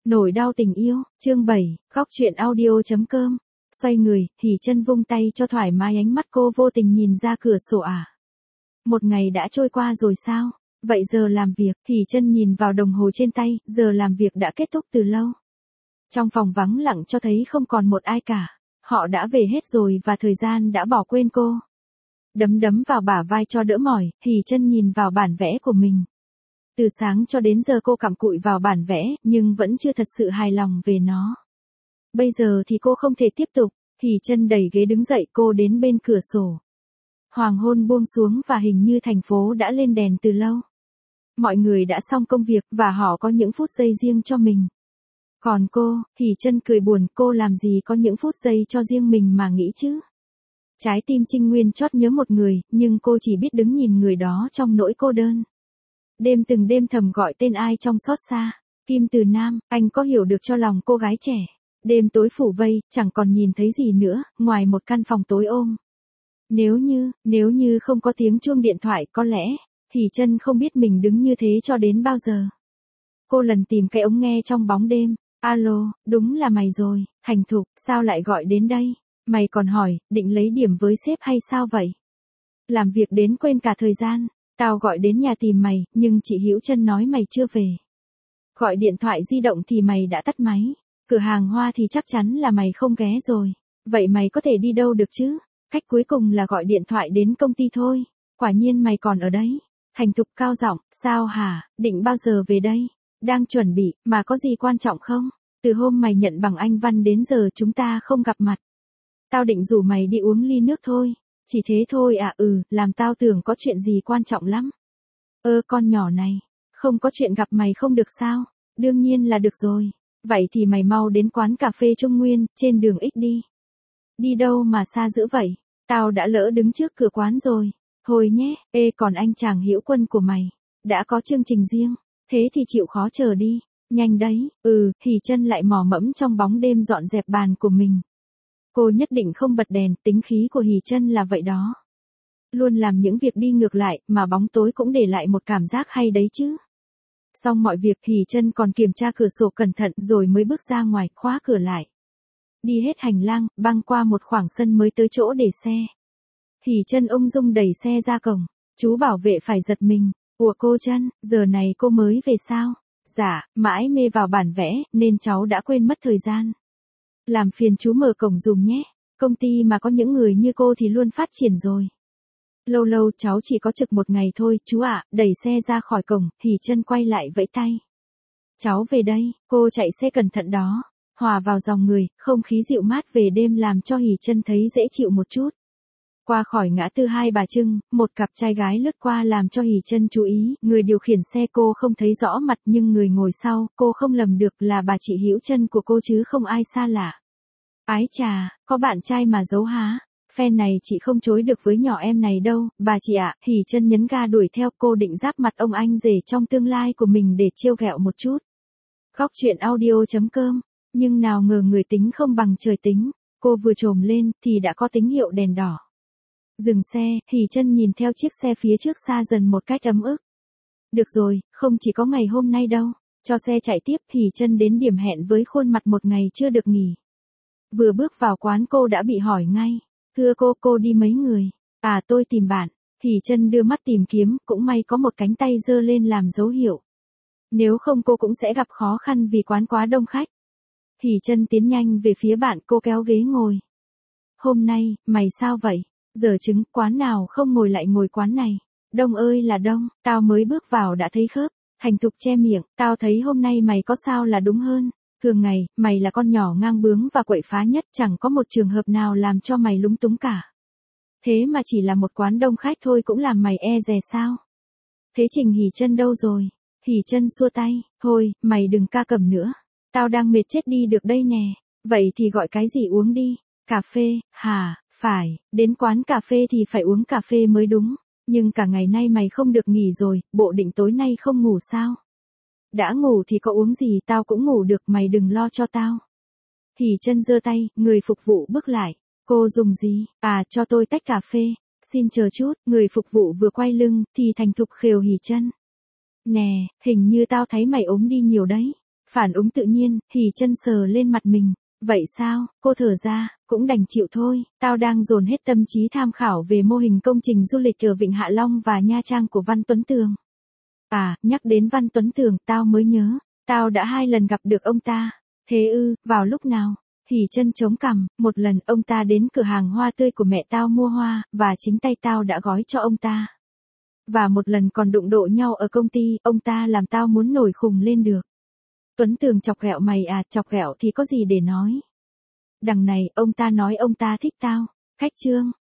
Nỗi đau tình yêu, chương 7, góc truyện audio.com. Xoay người, Hỉ Chân vung tay cho thoải mái, ánh mắt cô vô tình nhìn ra cửa sổ à. Một ngày đã trôi qua rồi sao? Vậy giờ làm việc, Hỉ Chân nhìn vào đồng hồ trên tay, giờ làm việc đã kết thúc từ lâu. Trong phòng vắng lặng cho thấy không còn một ai cả. Họ đã về hết rồi và thời gian đã bỏ quên cô. Đấm vào bả vai cho đỡ mỏi, Hỉ Chân nhìn vào bản vẽ của mình. Từ sáng cho đến giờ cô cặm cụi vào bản vẽ, nhưng vẫn chưa thật sự hài lòng về nó. Bây giờ thì cô không thể tiếp tục, Hỉ Chân đẩy ghế đứng dậy, cô đến bên cửa sổ. Hoàng hôn buông xuống và hình như thành phố đã lên đèn từ lâu. Mọi người đã xong công việc và họ có những phút giây riêng cho mình. Còn cô, Hỉ Chân cười buồn, cô làm gì có những phút giây cho riêng mình mà nghĩ chứ. Trái tim Trinh Nguyên chót nhớ một người, nhưng cô chỉ biết đứng nhìn người đó trong nỗi cô đơn. Đêm từng đêm thầm gọi tên ai trong xót xa. Kim Từ Nam, anh có hiểu được cho lòng cô gái trẻ. Đêm tối phủ vây, chẳng còn nhìn thấy gì nữa, ngoài một căn phòng tối ôm. Nếu như không có tiếng chuông điện thoại, có lẽ, Hỉ Chân không biết mình đứng như thế cho đến bao giờ. Cô lần tìm cái ống nghe trong bóng đêm. Alo, đúng là mày rồi, Hành Thục, sao lại gọi đến đây? Mày còn hỏi, định lấy điểm với sếp hay sao vậy? Làm việc đến quên cả thời gian. Tao gọi đến nhà tìm mày, nhưng chị Hữu Chân nói mày chưa về. Gọi điện thoại di động thì mày đã tắt máy. Cửa hàng hoa thì chắc chắn là mày không ghé rồi. Vậy mày có thể đi đâu được chứ? Cách cuối cùng là gọi điện thoại đến công ty thôi. Quả nhiên mày còn ở đấy. Hành Thục cao giọng, sao hả, định bao giờ về đây? Đang chuẩn bị, mà có gì quan trọng không? Từ hôm mày nhận bằng Anh văn đến giờ chúng ta không gặp mặt. Tao định rủ mày đi uống ly nước thôi. Chỉ thế thôi à? Làm tao tưởng có chuyện gì quan trọng lắm. Con nhỏ này, không có chuyện gặp mày không được sao? Đương nhiên là được rồi. Vậy thì mày mau đến quán cà phê Trung Nguyên, trên đường X đi. Đi đâu mà xa dữ vậy? Tao đã lỡ đứng trước cửa quán rồi. Thôi nhé, còn anh chàng Hữu Quân của mày, đã có chương trình riêng, thế thì chịu khó chờ đi. Nhanh đấy. Hỉ Chân lại mò mẫm trong bóng đêm dọn dẹp bàn của mình. Cô nhất định không bật đèn, tính khí của Hỉ Chân là vậy đó. Luôn làm những việc đi ngược lại, mà bóng tối cũng để lại một cảm giác hay đấy chứ. Xong mọi việc, Hỉ Chân còn kiểm tra cửa sổ cẩn thận rồi mới bước ra ngoài, khóa cửa lại. Đi hết hành lang, băng qua một khoảng sân mới tới chỗ để xe. Hỉ Chân ung dung đẩy xe ra cổng. Chú bảo vệ phải giật mình. Ủa cô Chân, giờ này cô mới về sao? Dạ, mãi mê vào bản vẽ, nên cháu đã quên mất thời gian. Làm phiền chú mở cổng dùm nhé. Công ty mà có những người như cô thì luôn phát triển rồi. Lâu lâu cháu chỉ có trực một ngày thôi, chú ạ. Đẩy xe ra khỏi cổng, Hỉ Chân quay lại vẫy tay. Cháu về đây, cô chạy xe cẩn thận đó. Hòa vào dòng người, không khí dịu mát về đêm làm cho Hỉ Chân thấy dễ chịu một chút. Qua khỏi ngã tư Hai Bà Trưng, một cặp trai gái lướt qua làm cho Hỉ Chân chú ý. Người điều khiển xe cô không thấy rõ mặt, nhưng người ngồi sau, cô không lầm được là bà chị Hữu Chân của cô chứ không ai xa lạ. Ái chà, có bạn trai mà giấu há. Phen này chị không chối được với nhỏ em này đâu, bà chị ạ. Hỉ Chân nhấn ga đuổi theo, cô định giáp mặt ông anh rể trong tương lai của mình để trêu ghẹo một chút. Góc truyện audio.com. Nhưng nào ngờ người tính không bằng trời tính. Cô vừa chồm lên thì đã có tín hiệu đèn đỏ. Dừng xe, Hỉ Chân nhìn theo chiếc xe phía trước xa dần một cách ấm ức. Được rồi, không chỉ có ngày hôm nay đâu. Cho xe chạy tiếp, Hỉ Chân đến điểm hẹn với khuôn mặt một ngày chưa được nghỉ. Vừa bước vào quán cô đã bị hỏi ngay. Thưa cô đi mấy người? À, tôi tìm bạn. Hỉ Chân đưa mắt tìm kiếm, cũng may có một cánh tay giơ lên làm dấu hiệu. Nếu không cô cũng sẽ gặp khó khăn vì quán quá đông khách. Hỉ Chân tiến nhanh về phía bạn, cô kéo ghế ngồi. Hôm nay, mày sao vậy? Giờ chứng, quán nào không ngồi lại ngồi quán này. Đông ơi là đông, tao mới bước vào đã thấy khớp. Hành Thục che miệng, tao thấy hôm nay mày có sao là đúng hơn. Thường ngày, mày là con nhỏ ngang bướng và quậy phá nhất, chẳng có một trường hợp nào làm cho mày lúng túng cả. Thế mà chỉ là một quán đông khách thôi cũng làm mày e dè sao? Thế Trình Hỉ Chân đâu rồi? Hỉ Chân xua tay, thôi, mày đừng ca cẩm nữa. Tao đang mệt chết đi được đây nè. Vậy thì gọi cái gì uống đi? Cà phê, hả? Phải, đến quán cà phê thì phải uống cà phê mới đúng. Nhưng cả ngày nay mày không được nghỉ rồi, bộ định tối nay không ngủ sao? Đã ngủ thì có uống gì tao cũng ngủ được, mày đừng lo cho tao. Hỉ Chân giơ tay, người phục vụ bước lại. Cô dùng gì? À, cho tôi tách cà phê. Xin chờ chút, người phục vụ vừa quay lưng, thì Thành Thục khều Hỉ Chân. Nè, hình như tao thấy mày ốm đi nhiều đấy. Phản ứng tự nhiên, Hỉ Chân sờ lên mặt mình. Vậy sao, cô thở ra, cũng đành chịu thôi, tao đang dồn hết tâm trí tham khảo về mô hình công trình du lịch ở Vịnh Hạ Long và Nha Trang của Văn Tuấn Tường. À, nhắc đến Văn Tuấn Tường, tao mới nhớ, tao đã 2 lần gặp được ông ta. Thế ư, vào lúc nào? Hỉ Chân chống cằm, một lần ông ta đến cửa hàng hoa tươi của mẹ tao mua hoa, và chính tay tao đã gói cho ông ta. Và một lần còn đụng độ nhau ở công ty, ông ta làm tao muốn nổi khùng lên được. Tuấn Tường chọc ghẹo mày à, chọc ghẹo thì có gì để nói. Đằng này, ông ta nói ông ta thích tao. Khách trương,